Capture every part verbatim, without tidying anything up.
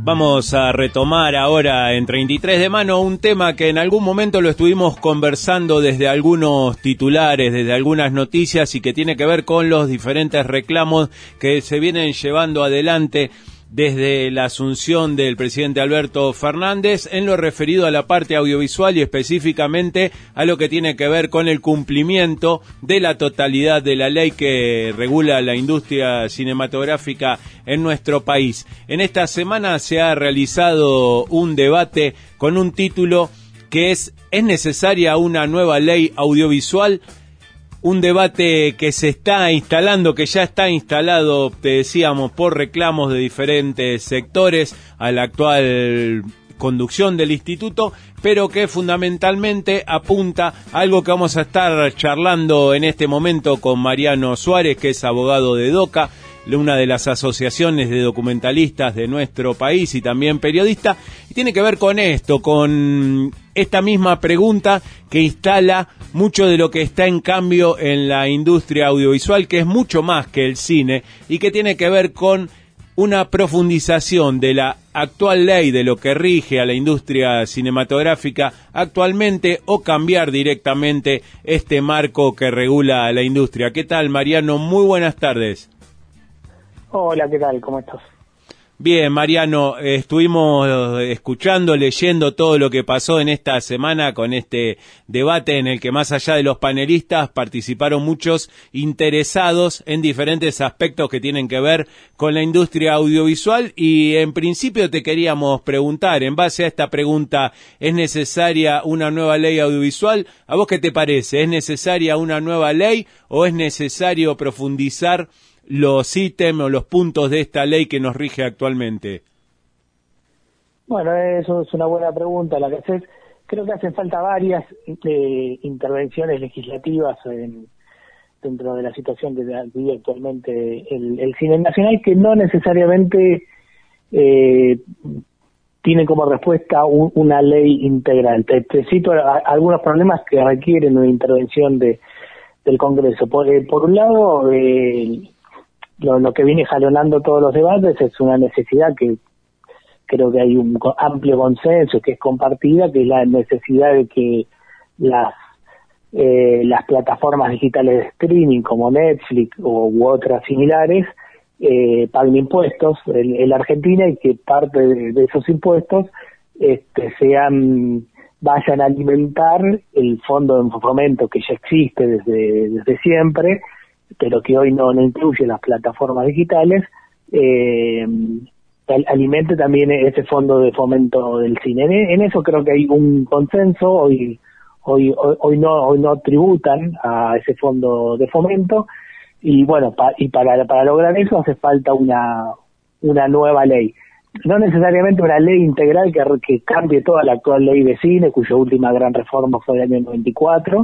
Vamos a retomar ahora en treinta y tres de mano un tema que en algún momento lo estuvimos conversando desde algunos titulares, desde algunas noticias, y que tiene que ver con los diferentes reclamos que se vienen llevando adelante desde la asunción del presidente Alberto Fernández en lo referido a la parte audiovisual y específicamente a lo que tiene que ver con el cumplimiento de la totalidad de la ley que regula la industria cinematográfica en nuestro país. En esta semana se ha realizado un debate con un título que es ¿Es necesaria una nueva ley audiovisual? Un debate que se está instalando, que ya está instalado, te decíamos, por reclamos de diferentes sectores a la actual conducción del instituto, pero que fundamentalmente apunta a algo que vamos a estar charlando en este momento con Mariano Suárez, que es abogado de DOCA, una de las asociaciones de documentalistas de nuestro país y también periodista, y tiene que ver con esto, con esta misma pregunta que instala mucho de lo que está en cambio en la industria audiovisual, que es mucho más que el cine y que tiene que ver con una profundización de la actual ley, de lo que rige a la industria cinematográfica actualmente, o cambiar directamente este marco que regula a la industria. ¿Qué tal, Mariano? Muy buenas tardes. Hola, ¿qué tal? ¿Cómo estás? Bien, Mariano, eh, estuvimos escuchando, leyendo todo lo que pasó en esta semana con este debate en el que, más allá de los panelistas, participaron muchos interesados en diferentes aspectos que tienen que ver con la industria audiovisual, y en principio te queríamos preguntar, en base a esta pregunta, ¿es necesaria una nueva ley audiovisual? ¿A vos qué te parece? ¿Es necesaria una nueva ley o es necesario profundizar los ítems o los puntos de esta ley que nos rige actualmente? Bueno, eso es una buena pregunta la que haces. Creo que hacen falta varias eh, intervenciones legislativas en, dentro de la situación que vive actualmente el, el cine nacional, que no necesariamente eh, tiene como respuesta un, una ley integral. Te, te cito a, algunos problemas que requieren una intervención de del Congreso. Por, eh, por un lado, eh, Lo, lo que viene jalonando todos los debates es una necesidad que creo que hay un amplio consenso, que es compartida, que es la necesidad de que las eh, las plataformas digitales de streaming como Netflix o, u otras similares eh, paguen impuestos en, en la Argentina, y que parte de, de esos impuestos este, sean vayan a alimentar el fondo de fomento que ya existe desde desde siempre, pero que hoy no, no incluye las plataformas digitales, eh, alimente también ese fondo de fomento del cine. En, en eso creo que hay un consenso. Hoy hoy hoy, hoy no hoy no tributan a ese fondo de fomento, y bueno, pa, y para para lograr eso hace falta una una nueva ley. No necesariamente una ley integral que, que cambie toda la actual ley de cine, cuya última gran reforma fue el año noventa y cuatro,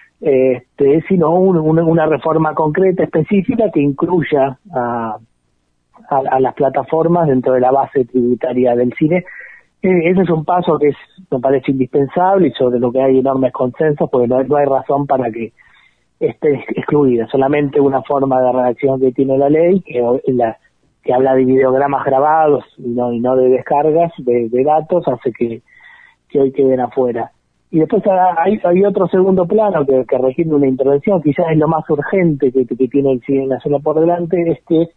Este, sino un, una, una reforma concreta, específica, que incluya a, a, a las plataformas dentro de la base tributaria del cine. Eh, ese es un paso que es, me parece indispensable, y sobre lo que hay enormes consensos, porque no, no hay razón para que esté excluida. Solamente una forma de redacción que tiene la ley, que, la, que habla de videogramas grabados y no, y no de descargas de, de datos, hace que, que hoy queden afuera. Y después hay, hay otro segundo plano que, que requiere una intervención, quizás es lo más urgente que, que tiene el cine nacional por delante, es que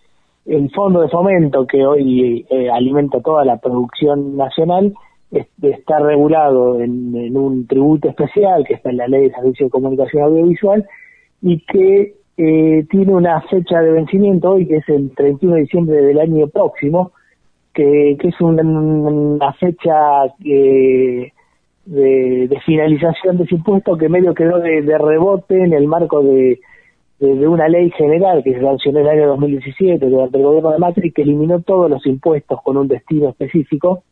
el fondo de fomento que hoy eh, alimenta toda la producción nacional es, está regulado en, en un tributo especial que está en la Ley de Servicio de Comunicación Audiovisual, y que eh, tiene una fecha de vencimiento hoy, que es el treinta y uno de diciembre del año próximo, que, que es una, una fecha que... De, de finalización de ese impuesto, que medio quedó de, de rebote en el marco de, de, de una ley general que se sancionó en el año dos mil diecisiete durante el gobierno de Macri, que eliminó todos los impuestos con un destino específico,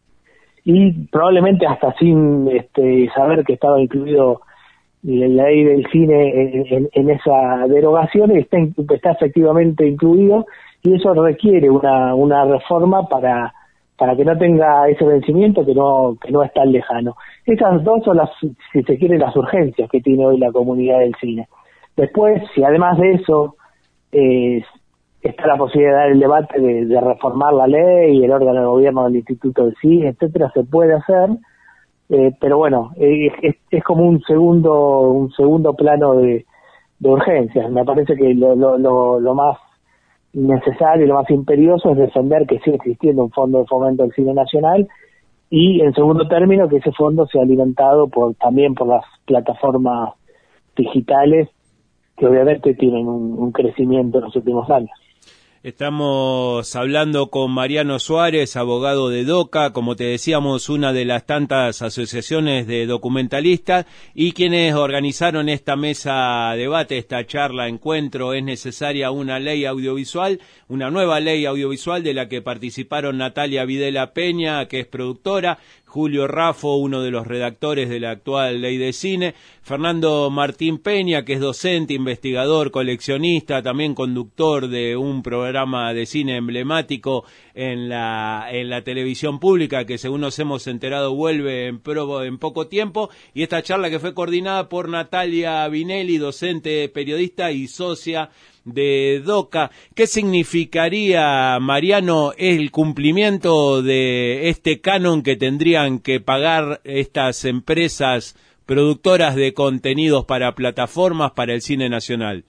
y probablemente hasta sin este, saber que estaba incluido la ley del cine en, en, en esa derogación, está, está efectivamente incluido, y eso requiere una, una reforma para para que no tenga ese vencimiento que no que no es tan lejano. Esas dos son las, si se quiere, las urgencias que tiene hoy la comunidad del cine. Después, si además de eso eh, está la posibilidad del debate de, de reformar la ley, el órgano de gobierno del Instituto del Cine, etcétera, se puede hacer, eh, pero bueno, eh, es, es como un segundo un segundo plano de, de urgencias. Me parece que lo, lo, lo, lo más necesario y lo más imperioso es defender que sigue existiendo un fondo de fomento del cine nacional y, en segundo término, que ese fondo sea alimentado por también por las plataformas digitales que obviamente tienen un, un crecimiento en los últimos años. Estamos hablando con Mariano Suárez, abogado de DOCA, como te decíamos, una de las tantas asociaciones de documentalistas, y quienes organizaron esta mesa debate, esta charla, encuentro. Es necesaria una ley audiovisual, una nueva ley audiovisual de la que participaron Natalia Videla Peña, que es productora, Julio Raffo, uno de los redactores de la actual ley de cine, Fernando Martín Peña, que es docente, investigador, coleccionista, también conductor de un programa de cine emblemático en la en la televisión pública, que según nos hemos enterado vuelve en, pro, en poco tiempo, y esta charla que fue coordinada por Natalia Vinelli, docente, periodista y socia de DOCA. ¿Qué significaría, Mariano, el cumplimiento de este canon que tendrían que pagar estas empresas productoras de contenidos para plataformas para el cine nacional?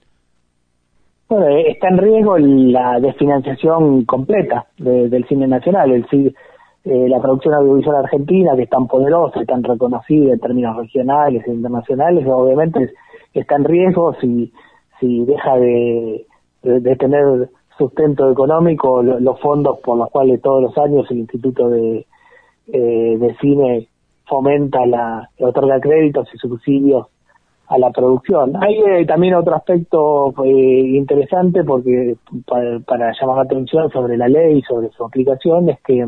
Bueno, está en riesgo la desfinanciación completa de, del cine nacional. El, eh, la producción audiovisual argentina, que es tan poderosa y tan reconocida en términos regionales e internacionales, obviamente está en riesgo si si deja de, de, de tener sustento económico lo, los fondos por los cuales todos los años el Instituto de, eh, de Cine fomenta, la otorga créditos y subsidios a la producción. Hay eh, también otro aspecto eh, interesante porque para, para llamar la atención sobre la ley y sobre su aplicación es que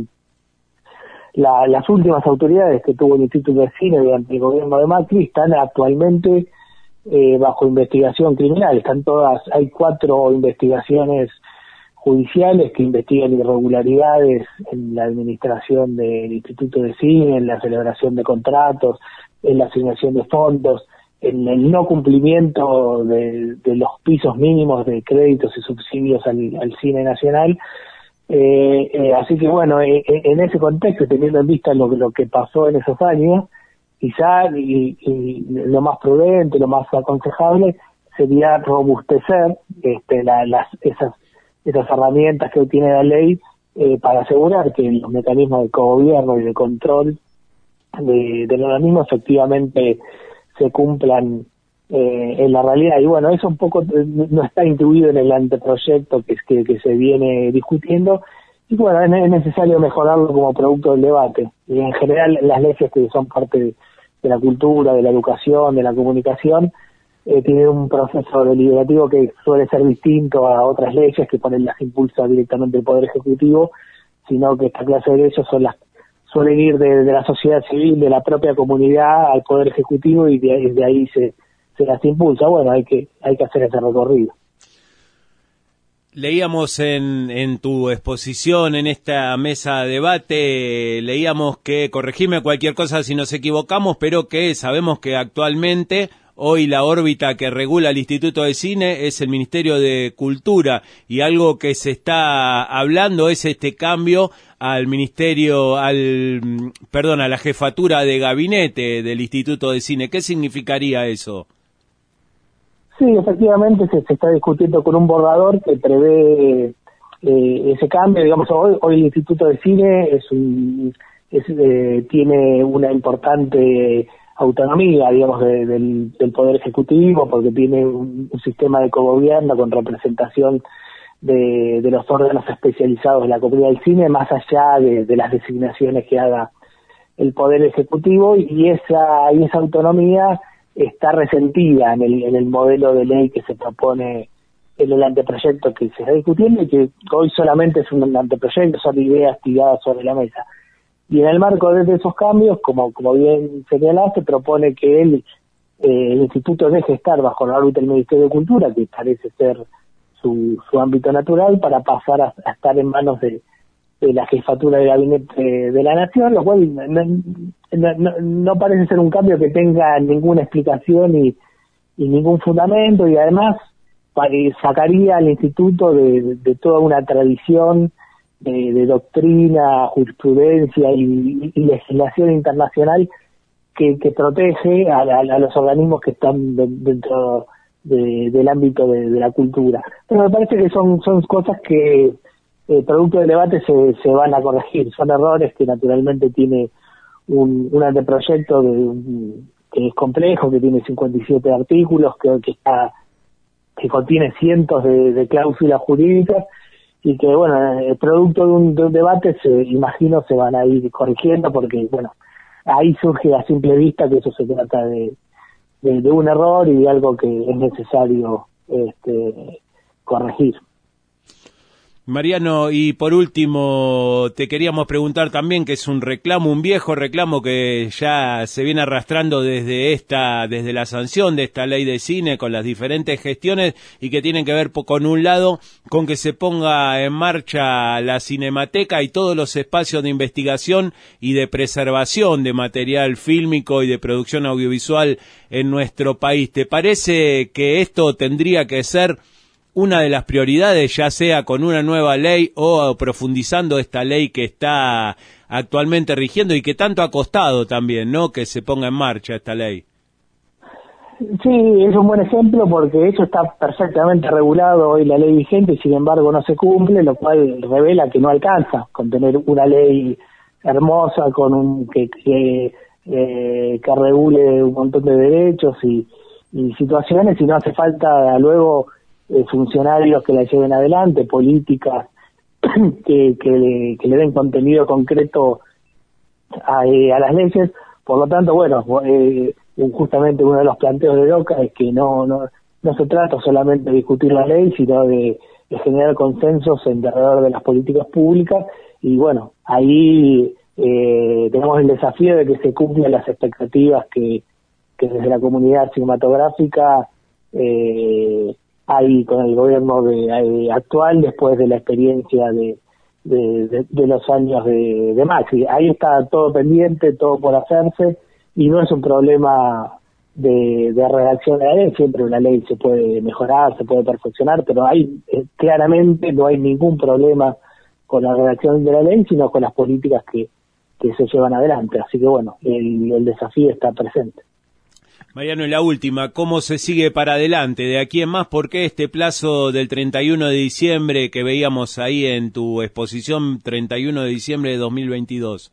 la, las últimas autoridades que tuvo el Instituto de Cine durante el gobierno de Macri están actualmente Eh, bajo investigación criminal. Están todas, hay cuatro investigaciones judiciales que investigan irregularidades en la administración del Instituto de Cine, en la celebración de contratos, en la asignación de fondos, en el no cumplimiento de, de los pisos mínimos de créditos y subsidios al, al cine nacional. Eh, eh, así que bueno, eh, en ese contexto, teniendo en vista lo, lo que pasó en esos años, quizá y, y lo más prudente, lo más aconsejable sería robustecer este, la, las, esas, esas herramientas que hoy tiene la ley eh, para asegurar que los mecanismos de cogobierno y de control de, del organismo efectivamente se cumplan eh, en la realidad. Y bueno, eso un poco no está incluido en el anteproyecto que, que, que se viene discutiendo. Y bueno, es, es necesario mejorarlo como producto del debate. Y en general las leyes que son parte de de la cultura, de la educación, de la comunicación, eh, tiene un proceso deliberativo que suele ser distinto a otras leyes que ponen las impulsa directamente el Poder Ejecutivo, sino que esta clase de leyes son las, suelen ir de, de la sociedad civil, de la propia comunidad al Poder Ejecutivo y de, de ahí se, se las impulsa. Bueno, hay que, hay que hacer ese recorrido. Leíamos en, en tu exposición, en esta mesa de debate, leíamos que, corregime cualquier cosa si nos equivocamos, pero que sabemos que actualmente, hoy la órbita que regula el Instituto de Cine es el Ministerio de Cultura, y algo que se está hablando es este cambio al Ministerio, al, perdón, a la jefatura de gabinete del Instituto de Cine. ¿Qué significaría eso? Sí, efectivamente se, se está discutiendo con un borrador que prevé eh, ese cambio. Digamos, hoy, hoy el Instituto de Cine es un, es, eh, tiene una importante autonomía, digamos, de, del, del Poder Ejecutivo, porque tiene un, un sistema de cogobierno con representación de, de los órganos especializados de la comunidad del cine, más allá de, de las designaciones que haga el Poder Ejecutivo, y esa, y esa autonomía está resentida en el, en el modelo de ley que se propone en el anteproyecto que se está discutiendo, y que hoy solamente es un anteproyecto, son ideas tiradas sobre la mesa. Y en el marco de esos cambios, como como bien señalaste, propone que el, eh, el instituto deje estar bajo la órbita del Ministerio de Cultura, que parece ser su, su ámbito natural, para pasar a, a estar en manos de, de la jefatura de gabinete de la Nación, lo cual no, no, no parece ser un cambio que tenga ninguna explicación y, y ningún fundamento, y además sacaría al instituto de, de, de toda una tradición de, de doctrina, jurisprudencia y, y legislación internacional que, que protege a, a, a los organismos que están de, dentro de, del ámbito de, de la cultura. Pero me parece que son, son cosas que, eh, producto del debate, se, se van a corregir. Son errores que naturalmente tiene un, un anteproyecto de, un, que es complejo, que tiene cincuenta y siete artículos, que, que está que contiene cientos de, de cláusulas jurídicas y que, bueno, el producto de un, de un debate, se imagino, se van a ir corrigiendo porque, bueno, ahí surge a simple vista que eso se trata de, de, de un error y de algo que es necesario este, corregir. Mariano, y por último te queríamos preguntar también, que es un reclamo, un viejo reclamo que ya se viene arrastrando desde esta, desde la sanción de esta ley de cine con las diferentes gestiones y que tienen que ver con un lado con que se ponga en marcha la Cinemateca y todos los espacios de investigación y de preservación de material fílmico y de producción audiovisual en nuestro país. ¿Te parece que esto tendría que ser una de las prioridades, ya sea con una nueva ley o profundizando esta ley que está actualmente rigiendo y que tanto ha costado también, ¿no?, que se ponga en marcha esta ley? Sí, es un buen ejemplo porque eso está perfectamente regulado hoy la ley vigente y sin embargo no se cumple, lo cual revela que no alcanza con tener una ley hermosa con un que que, eh, que regule un montón de derechos y, y situaciones, y no hace falta luego Eh, funcionarios que la lleven adelante, políticas que, que, le, que le den contenido concreto a, eh, a las leyes. Por lo tanto, bueno, eh, justamente uno de los planteos de DOCA es que no, no, no se trata solamente de discutir la ley, sino de, de generar consensos alrededor de las políticas públicas, y bueno, ahí eh, tenemos el desafío de que se cumplan las expectativas que, que desde la comunidad cinematográfica eh, hay con el gobierno de, eh, actual, después de la experiencia de, de, de, de los años de, de Macri. Ahí está todo pendiente, todo por hacerse, y no es un problema de, de redacción de la ley. Siempre una ley se puede mejorar, se puede perfeccionar, pero hay eh, claramente no hay ningún problema con la redacción de la ley, sino con las políticas que, que se llevan adelante. Así que bueno, el, el desafío está presente. Mariano, y la última, ¿cómo se sigue para adelante de aquí en más? ¿Por qué este plazo del treinta y uno de diciembre que veíamos ahí en tu exposición, treinta y uno de diciembre de dos mil veintidós?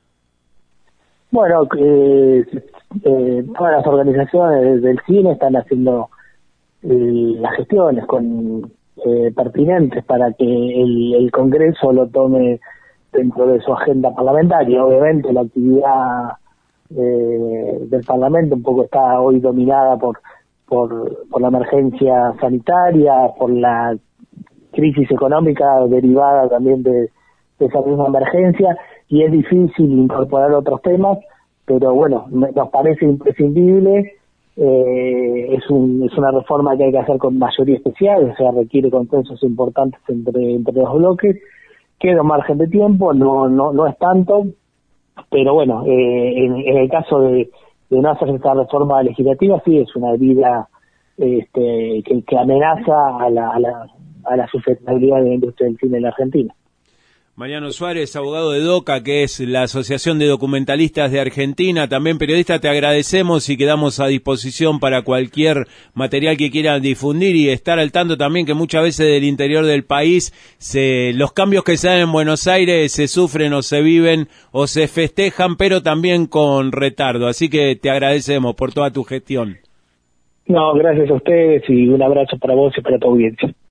Bueno, eh, eh, todas las organizaciones del cine están haciendo eh, las gestiones con eh, pertinentes para que el, el Congreso lo tome dentro de su agenda parlamentaria. Obviamente la actividad Eh, del Parlamento un poco está hoy dominada por, por por la emergencia sanitaria, por la crisis económica derivada también de, de esa misma emergencia, y es difícil incorporar otros temas, pero bueno, nos parece imprescindible. Eh, es un es una reforma que hay que hacer con mayoría especial, o sea, requiere consensos importantes entre entre los bloques. Queda un margen de tiempo, no no no es tanto, pero bueno, eh, en, en el caso de, de no hacer esta reforma legislativa, sí es una herida este, que, que amenaza a la, a la, a la sustentabilidad de la industria del cine en la Argentina. Mariano Suárez, abogado de DOCA, que es la Asociación de Documentalistas de Argentina, también periodista, te agradecemos y quedamos a disposición para cualquier material que quieran difundir y estar al tanto también que muchas veces del interior del país se, los cambios que se dan en Buenos Aires se sufren o se viven o se festejan, pero también con retardo. Así que te agradecemos por toda tu gestión. No, gracias a ustedes y un abrazo para vos y para tu audiencia.